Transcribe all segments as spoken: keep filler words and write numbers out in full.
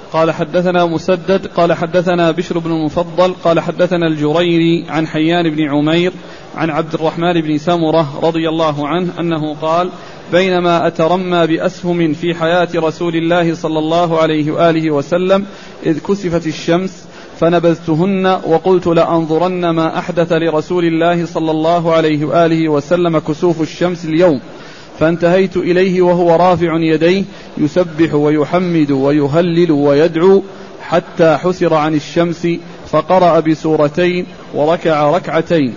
قال حدثنا مسدد قال حدثنا بشر بن المفضل قال حدثنا الجريري عن حيان بن عمير عن عبد الرحمن بن سمرة رضي الله عنه أنه قال بينما أترمى بأسهم في حياة رسول الله صلى الله عليه وآله وسلم إذ كسفت الشمس فنبذتهن وقلت لأنظرن ما أحدث لرسول الله صلى الله عليه وآله وسلم كسوف الشمس اليوم، فانتهيت إليه وهو رافع يديه يسبح ويحمد ويهلل ويدعو حتى حسر عن الشمس فقرأ بسورتين وركع ركعتين.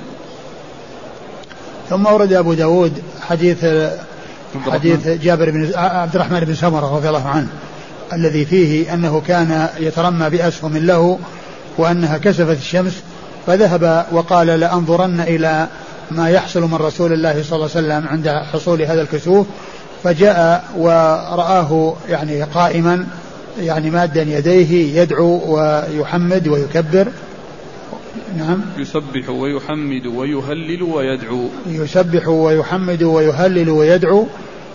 ثم ورد أبو داود حديث حديث جابر بن عبد الرحمن بن سمرة رضي الله عنه الذي فيه أنه كان يترمى بأسهم له وأنها كسفت الشمس فذهب وقال لأنظرن إلى ما يحصل من رسول الله صلى الله عليه وسلم عند حصول هذا الكسوف، فجاء ورآه يعني قائما يعني مادا يديه يدعو ويحمد ويكبر. نعم. يسبح ويحمد ويهلل ويدعو يسبح ويحمد ويهلل ويدعو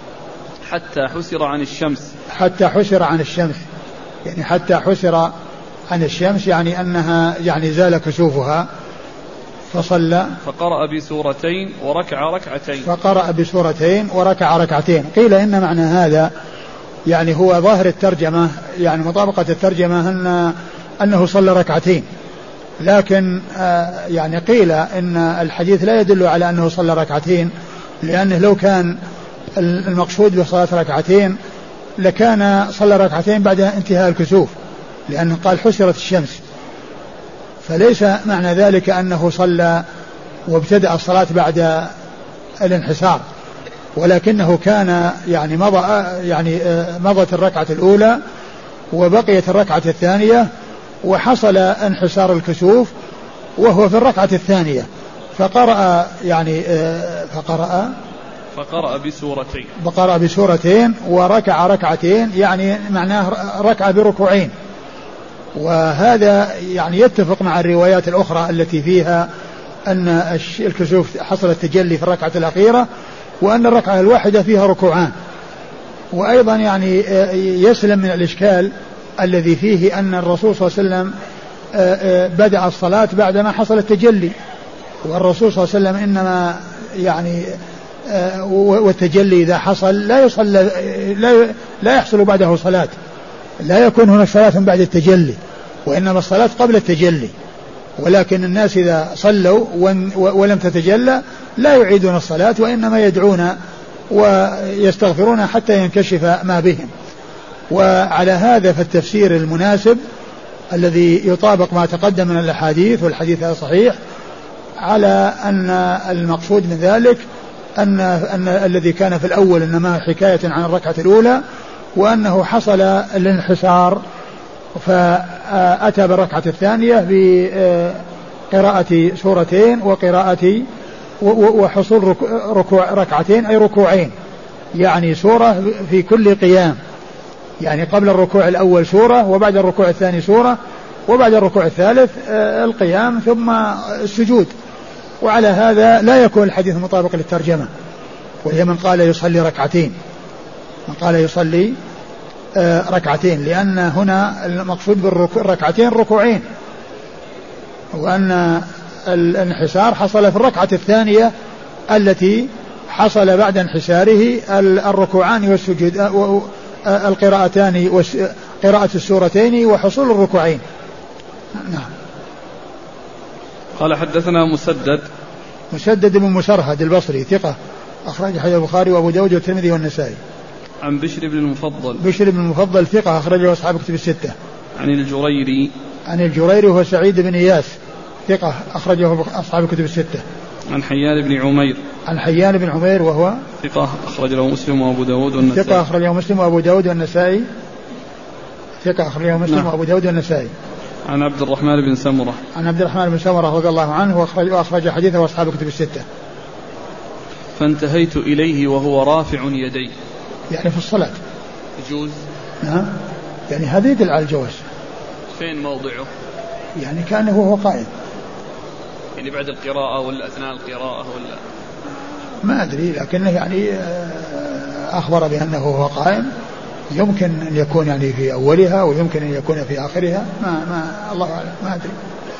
حتى حسر عن الشمس حتى حسر عن الشمس يعني حتى حسر عن الشمس يعني أنها يعني زال كسوفها، فصلى فقرأ بسورتين وركع ركعتين فقرأ بسورتين وركع ركعتين. قيل إن معنى هذا يعني هو ظاهر الترجمة يعني مطابقة الترجمة أن أنه صلى ركعتين، لكن آه يعني قيل إن الحديث لا يدل على أنه صلى ركعتين، لأنه لو كان المقصود بصلاة ركعتين لكان صلى ركعتين بعد انتهاء الكسوف، لأنه قال حسرت الشمس، فليس معنى ذلك أنه صلى وابتدأ الصلاة بعد الانحسار، ولكنه كان يعني مضى يعني مضت الركعة الأولى وبقيت الركعة الثانية وحصل انحسار الكسوف وهو في الركعة الثانية، فقرأ يعني فقرأ فقرأ بسورتين فقرأ بسورتين وركع ركعتين يعني معناه ركع بركوعين. وهذا يعني يتفق مع الروايات الأخرى التي فيها أن الكسوف حصل التجلي في الركعة الأخيرة وأن الركعة الواحدة فيها ركوعان. وأيضا يعني يسلم من الإشكال الذي فيه أن الرسول صلى الله عليه وسلم بدأ الصلاة بعدما حصل التجلي، والرسول صلى الله عليه وسلم إنما يعني والتجلي إذا حصل لا يصلى لا لا يحصل بعده صلاة، لا يكون هناك صلاة بعد التجلي، وإنما الصلاة قبل التجلي. ولكن الناس إذا صلوا ولم تتجلى لا يعيدون الصلاة وإنما يدعون ويستغفرون حتى ينكشف ما بهم. وعلى هذا فالتفسير المناسب الذي يطابق ما تقدم من الأحاديث والحديث صحيح على أن المقصود من ذلك أن, أن الذي كان في الأول إنما حكاية عن الركعة الأولى، وأنه حصل الانحسار فأتى بالركعة الثانية بقراءة سورتين وقراءة وحصول ركوع ركعتين أي ركوعين، يعني سورة في كل قيام، يعني قبل الركوع الأول سورة وبعد الركوع الثاني سورة وبعد الركوع الثالث القيام ثم السجود. وعلى هذا لا يكون الحديث مطابق للترجمة، وهي من قال يصلي ركعتين من قال يصلي ركعتين، لأن هنا المقصود بالركعتين ركوعين، وأن الانحسار حصل في الركعة الثانية التي حصل بعد انحساره الركوعان والسجود القراءتان قراءة السورتين وحصول الركوعين. نعم. قال حدثنا مسدد مسدد بن مسرهد البصري ثقة أخرج حديث البخاري وأبو داود والترمذي والنسائي. عن بشر بن المفضل بشر بن المفضل ثقة أخرجه أصحاب كتب الستة. عن الجريري عن الجريري هو سعيد بن إياس ثقة أخرجه أصحاب كتب الستة. عن حيان بن عمير عن حيان بن عمير وهو ثقة أخرجه مسلم وأبو داود والنسائي. ثقة أخرجه مسلم وأبو داود والنسائي. ثقة أخرجه مسلم نعم. وأبو داود والنسائي. عن عبد الرحمن بن سمرة عن عبد الرحمن بن سمرة رضي الله عنه وأخرج, وأخرج حديثه أصحاب كتب الستة. فانتهيت إليه وهو رافع يديه، يعني في الصلاة يجوز. نعم يعني هذا يدل على الجواز. فين موضعه؟ يعني كأنه هو قائم، يعني بعد القراءة ولا أثناء القراءة ولا ما أدري، لكنه يعني أخبر بأنه هو قائم يمكن أن يكون يعني في أولها ويمكن أن يكون في آخرها، ما, ما الله أعلم، ما أدري.